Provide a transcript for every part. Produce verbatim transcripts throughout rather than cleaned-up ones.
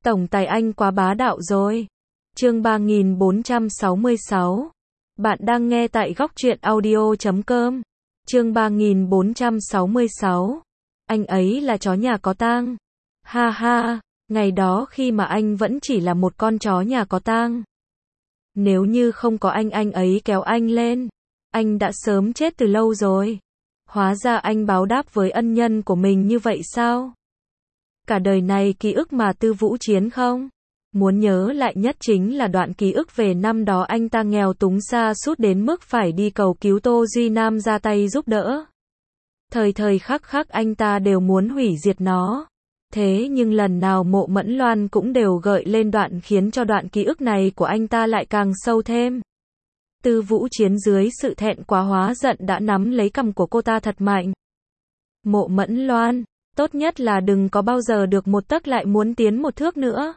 Tổng tài anh quá bá đạo rồi. Chương ba nghìn bốn trăm sáu mươi sáu. Bạn đang nghe tại góc truyện audio chấm com. Chương ba nghìn bốn trăm sáu mươi sáu. Anh ấy là chó nhà có tang. Ha ha, ngày đó khi mà anh vẫn chỉ là một con chó nhà có tang. Nếu như không có anh anh ấy kéo anh lên, anh đã sớm chết từ lâu rồi. Hóa ra anh báo đáp với ân nhân của mình như vậy sao? Cả đời này ký ức mà Tư Vũ Chiến không muốn nhớ lại nhất chính là đoạn ký ức về năm đó anh ta nghèo túng xa sút đến mức phải đi cầu cứu Tô Duy Nam ra tay giúp đỡ. Thời thời khắc khắc anh ta đều muốn hủy diệt nó. Thế nhưng lần nào Mộ Mẫn Loan cũng đều gợi lên đoạn khiến cho đoạn ký ức này của anh ta lại càng sâu thêm. Tư Vũ Chiến dưới sự thẹn quá hóa giận đã nắm lấy cằm của cô ta thật mạnh. Mộ Mẫn Loan, tốt nhất là đừng có bao giờ được một tấc lại muốn tiến một thước nữa.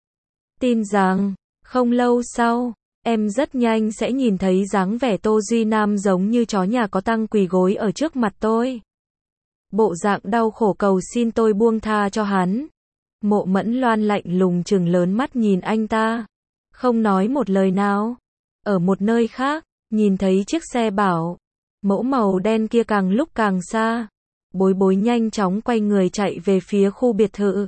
Tin rằng, không lâu sau, em rất nhanh sẽ nhìn thấy dáng vẻ Tô Duy Nam giống như chó nhà có tang quỳ gối ở trước mặt tôi. Bộ dạng đau khổ cầu xin tôi buông tha cho hắn. Mộ Mẫn Loan lạnh lùng trừng lớn mắt nhìn anh ta, không nói một lời nào. Ở một nơi khác, nhìn thấy chiếc xe bảo mẫu màu đen kia càng lúc càng xa. Bối Bối nhanh chóng quay người chạy về phía khu biệt thự.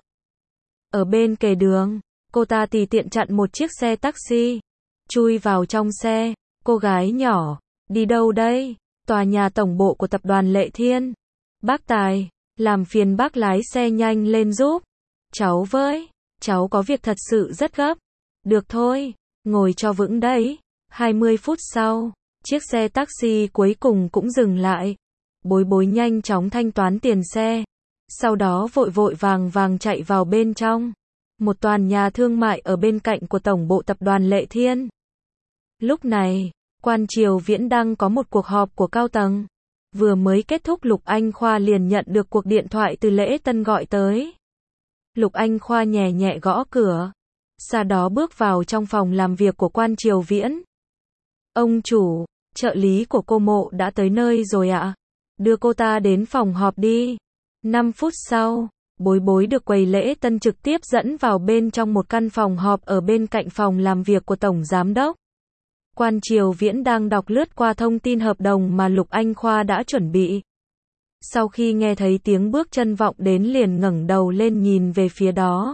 Ở bên kề đường, cô ta tùy tiện chặn một chiếc xe taxi, chui vào trong xe. Cô gái nhỏ, đi đâu đây? Tòa nhà tổng bộ của tập đoàn Lệ Thiên. Bác Tài, làm phiền bác lái xe nhanh lên giúp cháu với, cháu có việc thật sự rất gấp. Được thôi, ngồi cho vững đấy. hai mươi phút sau, chiếc xe taxi cuối cùng cũng dừng lại. Bối Bối nhanh chóng thanh toán tiền xe, sau đó vội vội vàng vàng chạy vào bên trong một tòa nhà thương mại ở bên cạnh của tổng bộ tập đoàn Lệ Thiên. Lúc này, Quan Triều Viễn đang có một cuộc họp của cao tầng. Vừa mới kết thúc, Lục Anh Khoa liền nhận được cuộc điện thoại từ Lễ Tân gọi tới. Lục Anh Khoa nhẹ nhẹ gõ cửa, sau đó bước vào trong phòng làm việc của Quan Triều Viễn. Ông chủ, trợ lý của cô Mộ đã tới nơi rồi ạ. Đưa cô ta đến phòng họp đi. năm phút sau, Bối Bối được quầy Lễ Tân trực tiếp dẫn vào bên trong một căn phòng họp ở bên cạnh phòng làm việc của Tổng Giám đốc. Quan Triều Viễn đang đọc lướt qua thông tin hợp đồng mà Lục Anh Khoa đã chuẩn bị. Sau khi nghe thấy tiếng bước chân vọng đến liền ngẩng đầu lên nhìn về phía đó.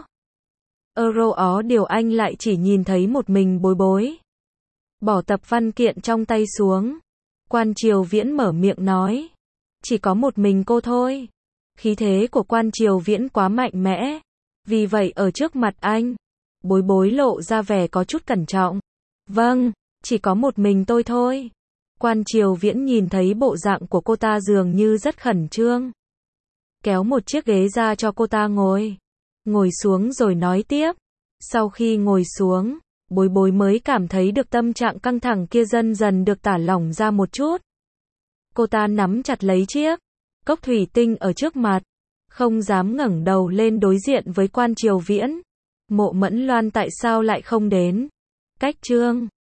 Euro ó điều anh lại chỉ nhìn thấy một mình Bối Bối. Bỏ tập văn kiện trong tay xuống. Quan Triều Viễn mở miệng nói. Chỉ có một mình cô thôi. Khí thế của Quan Triều Viễn quá mạnh mẽ. Vì vậy ở trước mặt anh, Bối Bối lộ ra vẻ có chút cẩn trọng. Vâng, chỉ có một mình tôi thôi. Quan Triều Viễn nhìn thấy bộ dạng của cô ta dường như rất khẩn trương. Kéo một chiếc ghế ra cho cô ta ngồi. Ngồi xuống rồi nói tiếp. Sau khi ngồi xuống, Bối Bối mới cảm thấy được tâm trạng căng thẳng kia dần dần được thả lỏng ra một chút. Cô ta nắm chặt lấy chiếc cốc thủy tinh ở trước mặt, không dám ngẩng đầu lên đối diện với Quan Triều Viễn. Mộ Mẫn Loan tại sao lại không đến? Cách Trương